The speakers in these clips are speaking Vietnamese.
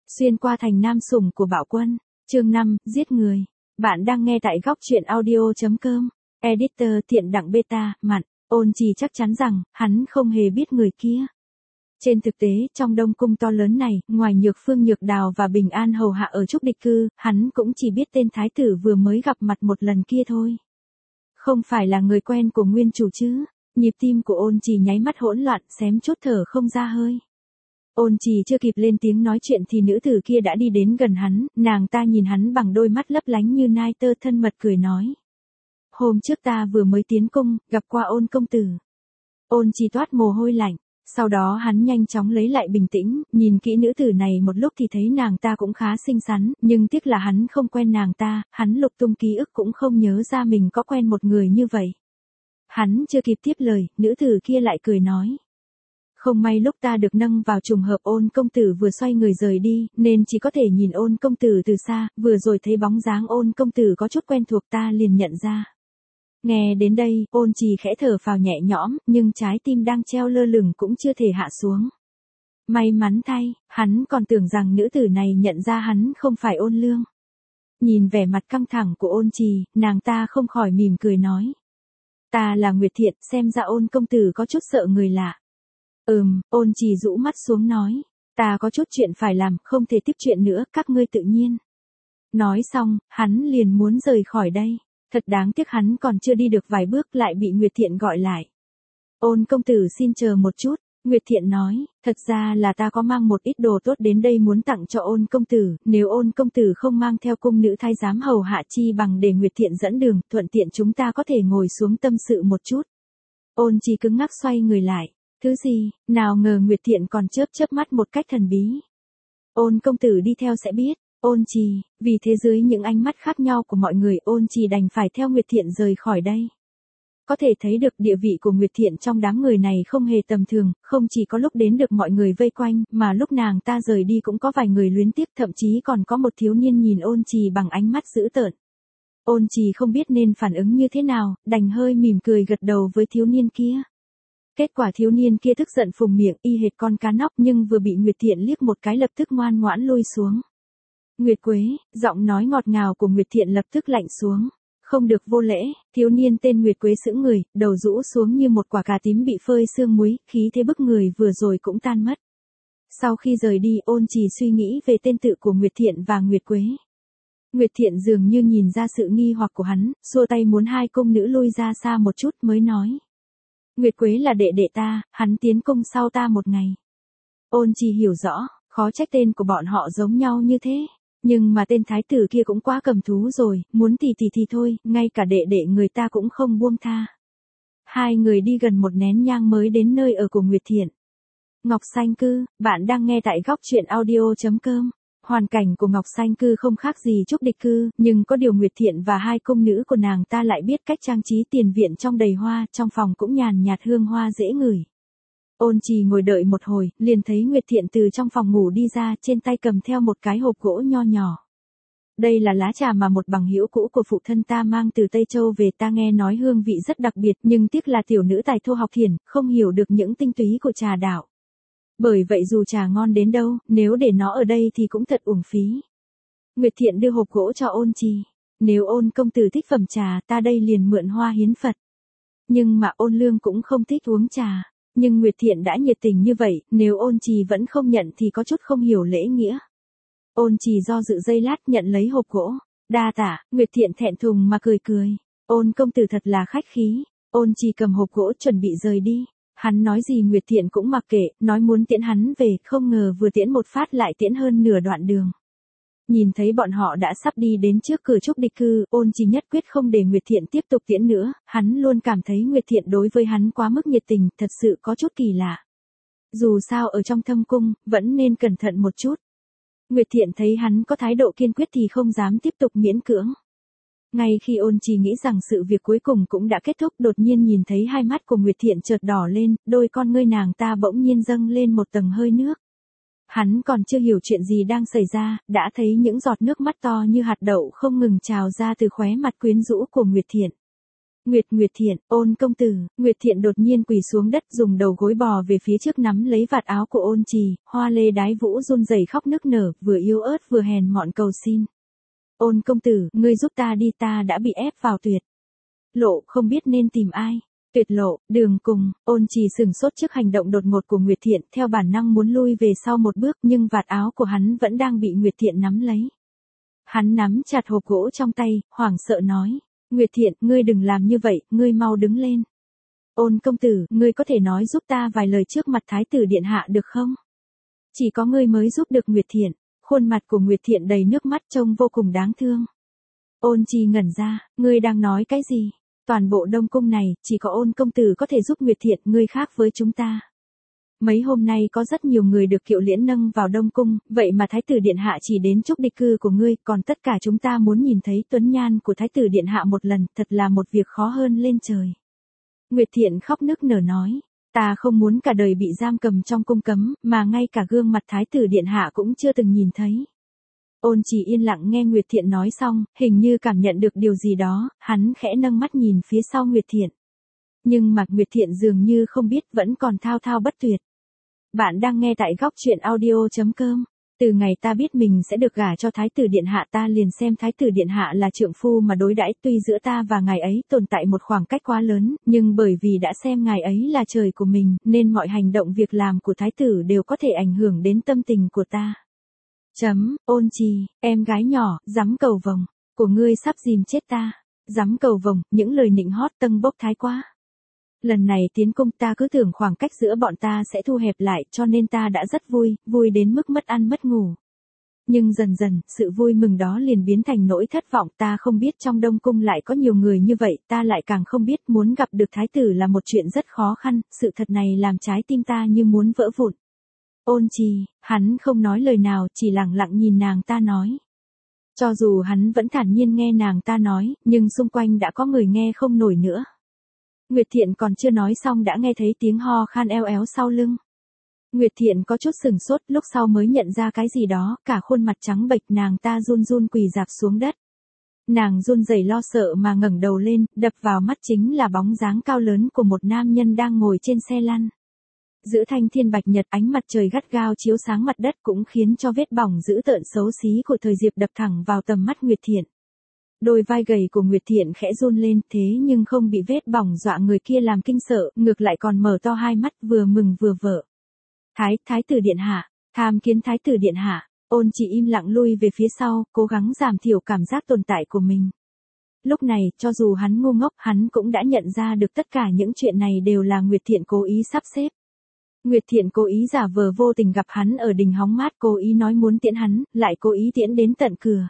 Xuyên qua thành nam sủng của Bạo Quân, chương 5, giết người. Bạn đang nghe tại góc truyện audio.com. Editor Tiện Đặng Beta, Mặn, Ôn Trì chắc chắn rằng, hắn không hề biết người kia. Trên thực tế, trong đông cung to lớn này, ngoài Nhược Phương Nhược Đào và Bình An hầu hạ ở Trúc Địch Cư, hắn cũng chỉ biết tên thái tử vừa mới gặp mặt một lần kia thôi. Không phải là người quen của nguyên chủ chứ. Nhịp tim của Ôn Trì nháy mắt hỗn loạn, xém chút thở không ra hơi. Ôn Trì chưa kịp lên tiếng nói chuyện thì nữ tử kia đã đi đến gần hắn, nàng ta nhìn hắn bằng đôi mắt lấp lánh như nai tơ, thân mật cười nói. Hôm trước ta vừa mới tiến cung, gặp qua Ôn công tử. Ôn Trì toát mồ hôi lạnh, sau đó hắn nhanh chóng lấy lại bình tĩnh, nhìn kỹ nữ tử này một lúc thì thấy nàng ta cũng khá xinh xắn, nhưng tiếc là hắn không quen nàng ta, hắn lục tung ký ức cũng không nhớ ra mình có quen một người như vậy. Hắn chưa kịp tiếp lời, nữ tử kia lại cười nói. Không may lúc ta được nâng vào trùng hợp Ôn công tử vừa xoay người rời đi, nên chỉ có thể nhìn Ôn công tử từ xa, vừa rồi thấy bóng dáng Ôn công tử có chút quen thuộc ta liền nhận ra. Nghe đến đây, Ôn Trì khẽ thở phào nhẹ nhõm, nhưng trái tim đang treo lơ lửng cũng chưa thể hạ xuống. May mắn thay, hắn còn tưởng rằng nữ tử này nhận ra hắn không phải Ôn Lương. Nhìn vẻ mặt căng thẳng của Ôn Trì, nàng ta không khỏi mỉm cười nói. Ta là Nguyệt Thiện, xem ra Ôn công tử có chút sợ người lạ. Ôn Trì rũ mắt xuống nói. Ta có chút chuyện phải làm, không thể tiếp chuyện nữa, các ngươi tự nhiên. Nói xong, hắn liền muốn rời khỏi đây. Thật đáng tiếc hắn còn chưa đi được vài bước lại bị Nguyệt Thiện gọi lại. Ôn công tử xin chờ một chút, Nguyệt Thiện nói, thật ra là ta có mang một ít đồ tốt đến đây muốn tặng cho Ôn công tử, nếu Ôn công tử không mang theo cung nữ thái giám hầu hạ chi bằng để Nguyệt Thiện dẫn đường, thuận tiện chúng ta có thể ngồi xuống tâm sự một chút. Ôn Trì cứng ngắc xoay người lại, thứ gì, nào ngờ Nguyệt Thiện còn chớp mắt một cách thần bí. Ôn công tử đi theo sẽ biết. Ôn Trì, vì thế dưới những ánh mắt khác nhau của mọi người, Ôn Trì đành phải theo Nguyệt Thiện rời khỏi đây. Có thể thấy được địa vị của Nguyệt Thiện trong đám người này không hề tầm thường, không chỉ có lúc đến được mọi người vây quanh, mà lúc nàng ta rời đi cũng có vài người luyến tiếc, thậm chí còn có một thiếu niên nhìn Ôn Trì bằng ánh mắt dữ tợn. Ôn Trì không biết nên phản ứng như thế nào, đành hơi mỉm cười gật đầu với thiếu niên kia. Kết quả thiếu niên kia tức giận phùng miệng y hệt con cá nóc, nhưng vừa bị Nguyệt Thiện liếc một cái lập tức ngoan ngoãn lui xuống. Nguyệt Quế, giọng nói ngọt ngào của Nguyệt Thiện lập tức lạnh xuống. Không được vô lễ, thiếu niên tên Nguyệt Quế sững người, đầu rũ xuống như một quả cà tím bị phơi sương muối, khí thế bức người vừa rồi cũng tan mất. Sau khi rời đi, Ôn Trì suy nghĩ về tên tự của Nguyệt Thiện và Nguyệt Quế. Nguyệt Thiện dường như nhìn ra sự nghi hoặc của hắn, xua tay muốn hai cung nữ lui ra xa một chút mới nói. Nguyệt Quế là đệ đệ ta, hắn tiến cung sau ta một ngày. Ôn Trì hiểu rõ, khó trách tên của bọn họ giống nhau như thế. Nhưng mà tên thái tử kia cũng quá cầm thú rồi, muốn thì thôi, ngay cả đệ đệ người ta cũng không buông tha. Hai người đi gần một nén nhang mới đến nơi ở của Nguyệt Thiện. Ngọc Xanh Cư, bạn đang nghe tại góc truyện audio.com. Hoàn cảnh của Ngọc Xanh Cư không khác gì Trúc Địch Cư, nhưng có điều Nguyệt Thiện và hai cung nữ của nàng ta lại biết cách trang trí tiền viện trong đầy hoa, trong phòng cũng nhàn nhạt hương hoa dễ ngửi. Ôn Trì ngồi đợi một hồi, liền thấy Nguyệt Thiện từ trong phòng ngủ đi ra, trên tay cầm theo một cái hộp gỗ nho nhỏ. Đây là lá trà mà một bằng hữu cũ của phụ thân ta mang từ Tây Châu về, ta nghe nói hương vị rất đặc biệt, nhưng tiếc là tiểu nữ tài thô học thiển, không hiểu được những tinh túy của trà đạo. Bởi vậy dù trà ngon đến đâu, nếu để nó ở đây thì cũng thật uổng phí. Nguyệt Thiện đưa hộp gỗ cho Ôn Trì. Nếu Ôn công tử thích phẩm trà, ta đây liền mượn hoa hiến Phật. Nhưng mà Ôn Lương cũng không thích uống trà. Nhưng Nguyệt Thiện đã nhiệt tình như vậy, nếu Ôn Trì vẫn không nhận thì có chút không hiểu lễ nghĩa. Ôn Trì do dự giây lát nhận lấy hộp gỗ. Đa tạ, Nguyệt Thiện thẹn thùng mà cười. Ôn công tử thật là khách khí. Ôn Trì cầm hộp gỗ chuẩn bị rời đi. Hắn nói gì Nguyệt Thiện cũng mặc kệ, nói muốn tiễn hắn về, không ngờ vừa tiễn một phát lại tiễn hơn nửa đoạn đường. Nhìn thấy bọn họ đã sắp đi đến trước cửa Trúc Địch Cư, Ôn Trì nhất quyết không để Nguyệt Thiện tiếp tục tiễn nữa, hắn luôn cảm thấy Nguyệt Thiện đối với hắn quá mức nhiệt tình, thật sự có chút kỳ lạ. Dù sao ở trong thâm cung, vẫn nên cẩn thận một chút. Nguyệt Thiện thấy hắn có thái độ kiên quyết thì không dám tiếp tục miễn cưỡng. Ngay khi Ôn Trì nghĩ rằng sự việc cuối cùng cũng đã kết thúc, đột nhiên nhìn thấy hai mắt của Nguyệt Thiện chợt đỏ lên, đôi con ngươi nàng ta bỗng nhiên dâng lên một tầng hơi nước. Hắn còn chưa hiểu chuyện gì đang xảy ra, đã thấy những giọt nước mắt to như hạt đậu không ngừng trào ra từ khóe mặt quyến rũ của Nguyệt Thiện. Nguyệt Thiện, Ôn công tử. Nguyệt Thiện đột nhiên quỳ xuống đất, dùng đầu gối bò về phía trước nắm lấy vạt áo của Ôn Trì, hoa lê đái vũ run rẩy khóc nức nở, vừa yếu ớt vừa hèn mọn cầu xin. Ôn công tử, ngươi giúp ta đi, ta đã bị ép vào tuyệt lộ, không biết nên tìm ai. Tuyệt lộ, đường cùng. Ôn Trì sừng sốt trước hành động đột ngột của Nguyệt Thiện, theo bản năng muốn lui về sau một bước, nhưng vạt áo của hắn vẫn đang bị Nguyệt Thiện nắm lấy. Hắn nắm chặt hộp gỗ trong tay, hoảng sợ nói. Nguyệt Thiện, ngươi đừng làm như vậy, ngươi mau đứng lên. Ôn công tử, ngươi có thể nói giúp ta vài lời trước mặt Thái tử điện hạ được không? Chỉ có ngươi mới giúp được Nguyệt Thiện. Khuôn mặt của Nguyệt Thiện đầy nước mắt trông vô cùng đáng thương. Ôn Trì ngẩn ra, ngươi đang nói cái gì? Toàn bộ Đông Cung này, chỉ có Ôn công tử có thể giúp Nguyệt Thiện, ngươi khác với chúng ta. Mấy hôm nay có rất nhiều người được Kiệu Liễn nâng vào Đông Cung, vậy mà Thái tử điện hạ chỉ đến chúc địch cư của ngươi, còn tất cả chúng ta muốn nhìn thấy tuấn nhan của Thái tử điện hạ một lần, thật là một việc khó hơn lên trời. Nguyệt Thiện khóc nức nở nói, ta không muốn cả đời bị giam cầm trong cung cấm, mà ngay cả gương mặt Thái tử điện hạ cũng chưa từng nhìn thấy. Ôn Trì yên lặng nghe Nguyệt Thiện nói xong, hình như cảm nhận được điều gì đó, hắn khẽ nâng mắt nhìn phía sau Nguyệt Thiện. Nhưng mà Nguyệt Thiện dường như không biết, vẫn còn thao thao bất tuyệt. Bạn đang nghe tại góc truyện audio.com. Từ ngày ta biết mình sẽ được gả cho Thái tử điện hạ, ta liền xem Thái tử điện hạ là trượng phu mà đối đãi, tuy giữa ta và ngài ấy tồn tại một khoảng cách quá lớn, nhưng bởi vì đã xem ngài ấy là trời của mình, nên mọi hành động việc làm của Thái tử đều có thể ảnh hưởng đến tâm tình của ta. Ôn Trì, em gái nhỏ, dám cầu vồng, của ngươi sắp dìm chết ta. Dám cầu vồng, những lời nịnh hót tâng bốc thái quá. Lần này tiến cung ta cứ tưởng khoảng cách giữa bọn ta sẽ thu hẹp lại, cho nên ta đã rất vui đến mức mất ăn mất ngủ. Nhưng dần dần, sự vui mừng đó liền biến thành nỗi thất vọng, ta không biết trong Đông Cung lại có nhiều người như vậy, ta lại càng không biết muốn gặp được Thái tử là một chuyện rất khó khăn, sự thật này làm trái tim ta như muốn vỡ vụn. Ôn Trì, hắn không nói lời nào, chỉ lặng lặng nhìn nàng ta nói. Cho dù hắn vẫn thản nhiên nghe nàng ta nói, nhưng xung quanh đã có người nghe không nổi nữa. Nguyệt Thiện còn chưa nói xong đã nghe thấy tiếng ho khan eo éo sau lưng. Nguyệt Thiện có chút sừng sốt, lúc sau mới nhận ra cái gì đó, cả khuôn mặt trắng bệch, nàng ta run run quỳ rạp xuống đất. Nàng run rẩy lo sợ mà ngẩng đầu lên, đập vào mắt chính là bóng dáng cao lớn của một nam nhân đang ngồi trên xe lăn. Giữa thanh thiên bạch nhật, ánh mặt trời gắt gao chiếu sáng mặt đất cũng khiến cho vết bỏng dữ tợn xấu xí của thời Diệp đập thẳng vào tầm mắt Nguyệt Thiện. Đôi vai gầy của Nguyệt Thiện khẽ run lên, thế nhưng không bị vết bỏng dọa người kia làm kinh sợ, ngược lại còn mở to hai mắt vừa mừng vừa vỡ. Thái tử điện hạ, tham kiến Thái tử điện hạ. Ôn Chỉ im lặng lui về phía sau, cố gắng giảm thiểu cảm giác tồn tại của mình. Lúc này, cho dù hắn ngu ngốc, hắn cũng đã nhận ra được tất cả những chuyện này đều là Nguyệt Thiện cố ý sắp xếp. Nguyệt Thiện cố ý giả vờ vô tình gặp hắn ở đình hóng mát, cố ý nói muốn tiễn hắn, lại cố ý tiễn đến tận cửa.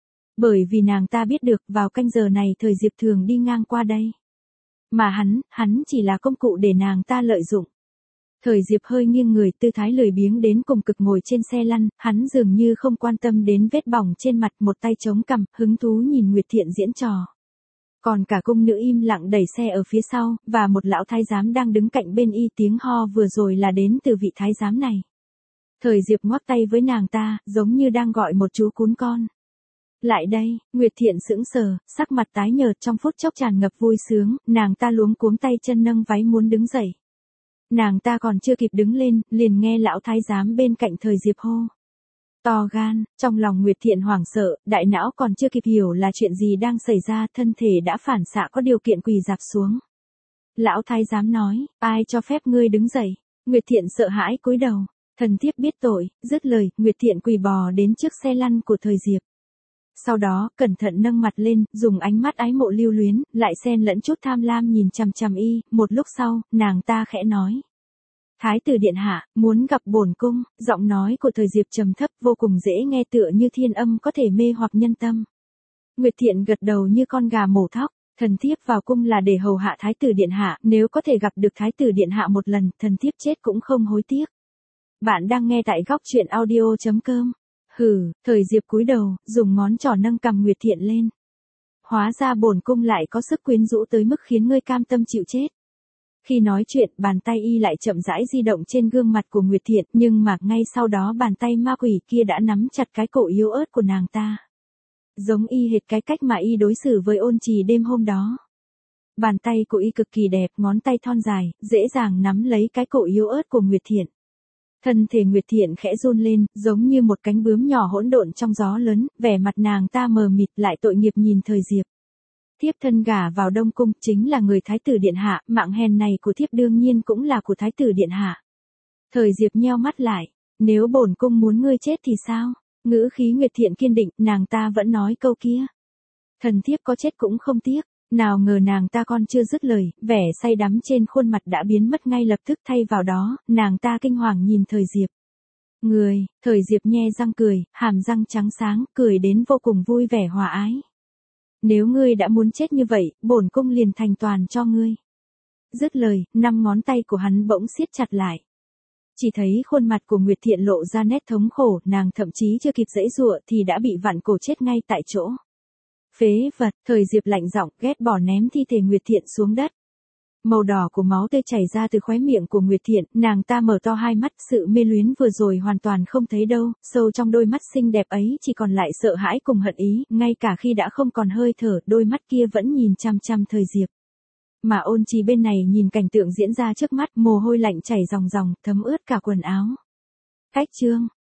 Bởi vì nàng ta biết được, vào canh giờ này thời Diệp thường đi ngang qua đây. Mà hắn chỉ là công cụ để nàng ta lợi dụng. Thời Diệp hơi nghiêng người, tư thái lười biếng đến cùng cực ngồi trên xe lăn, hắn dường như không quan tâm đến vết bỏng trên mặt, một tay chống cằm, hứng thú nhìn Nguyệt Thiện diễn trò. Còn cả cung nữ im lặng đẩy xe ở phía sau, và một lão thái giám đang đứng cạnh bên y, tiếng ho vừa rồi là đến từ vị thái giám này. Thời Diệp ngoắc tay với nàng ta, giống như đang gọi một chú cún con. Lại đây, Nguyệt Thiện sững sờ, sắc mặt tái nhợt, trong phút chốc tràn ngập vui sướng, nàng ta luống cuống tay chân nâng váy muốn đứng dậy. Nàng ta còn chưa kịp đứng lên, liền nghe lão thái giám bên cạnh Thời Diệp hô. To gan, trong lòng Nguyệt Thiện hoảng sợ, đại não còn chưa kịp hiểu là chuyện gì đang xảy ra, thân thể đã phản xạ có điều kiện quỳ rạp xuống. Lão thái giám nói, ai cho phép ngươi đứng dậy? Nguyệt Thiện sợ hãi cúi đầu, thần thiếp biết tội, dứt lời, Nguyệt Thiện quỳ bò đến trước xe lăn của Thời Diệp. Sau đó, cẩn thận nâng mặt lên, dùng ánh mắt ái mộ lưu luyến, lại xen lẫn chút tham lam nhìn chằm chằm y, một lúc sau, nàng ta khẽ nói. Thái tử điện hạ, muốn gặp bổn cung. Giọng nói của Thời Diệp trầm thấp, vô cùng dễ nghe, tựa như thiên âm có thể mê hoặc nhân tâm. Nguyệt Thiện gật đầu như con gà mổ thóc, thần thiếp vào cung là để hầu hạ Thái tử điện hạ, nếu có thể gặp được Thái tử điện hạ một lần, thần thiếp chết cũng không hối tiếc. Bạn đang nghe tại góc truyện audio.com. Hừ, Thời Diệp cúi đầu, dùng ngón trỏ nâng cằm Nguyệt Thiện lên. Hóa ra bổn cung lại có sức quyến rũ tới mức khiến ngươi cam tâm chịu chết. Khi nói chuyện, bàn tay y lại chậm rãi di động trên gương mặt của Nguyệt Thiện, nhưng mà ngay sau đó bàn tay ma quỷ kia đã nắm chặt cái cổ yếu ớt của nàng ta. Giống y hệt cái cách mà y đối xử với Ôn Trì đêm hôm đó. Bàn tay của y cực kỳ đẹp, ngón tay thon dài, dễ dàng nắm lấy cái cổ yếu ớt của Nguyệt Thiện. Thân thể Nguyệt Thiện khẽ run lên, giống như một cánh bướm nhỏ hỗn độn trong gió lớn, vẻ mặt nàng ta mờ mịt lại tội nghiệp nhìn Thời Diệp. Thiếp thân gả vào Đông Cung, chính là người Thái tử Điện Hạ, mạng hèn này của thiếp đương nhiên cũng là của Thái tử Điện Hạ. Thời Diệp nheo mắt lại, nếu bổn cung muốn ngươi chết thì sao? Ngữ khí Nguyệt Thiện kiên định, nàng ta vẫn nói câu kia. Thần thiếp có chết cũng không tiếc. Nào ngờ nàng ta còn chưa dứt lời, vẻ say đắm trên khuôn mặt đã biến mất ngay lập tức, thay vào đó, nàng ta kinh hoàng nhìn Thời Diệp. Thời Diệp nhe răng cười, hàm răng trắng sáng, cười đến vô cùng vui vẻ hòa ái. Nếu ngươi đã muốn chết như vậy, bổn cung liền thành toàn cho ngươi. Dứt lời, 5 ngón tay của hắn bỗng siết chặt lại. Chỉ thấy khuôn mặt của Nguyệt Thiện lộ ra nét thống khổ, nàng thậm chí chưa kịp giãy giụa thì đã bị vặn cổ chết ngay tại chỗ. Phế vật, Thời Diệp lạnh giọng ghét bỏ ném thi thể Nguyệt Thiện xuống đất. Màu đỏ của máu tươi chảy ra từ khóe miệng của Nguyệt Thiện, nàng ta mở to hai mắt, sự mê luyến vừa rồi hoàn toàn không thấy đâu, sâu trong đôi mắt xinh đẹp ấy chỉ còn lại sợ hãi cùng hận ý, ngay cả khi đã không còn hơi thở, đôi mắt kia vẫn nhìn chăm chăm Thời Diệp. Mà Ôn Trì bên này nhìn cảnh tượng diễn ra trước mắt, mồ hôi lạnh chảy ròng ròng, thấm ướt cả quần áo. Cách chương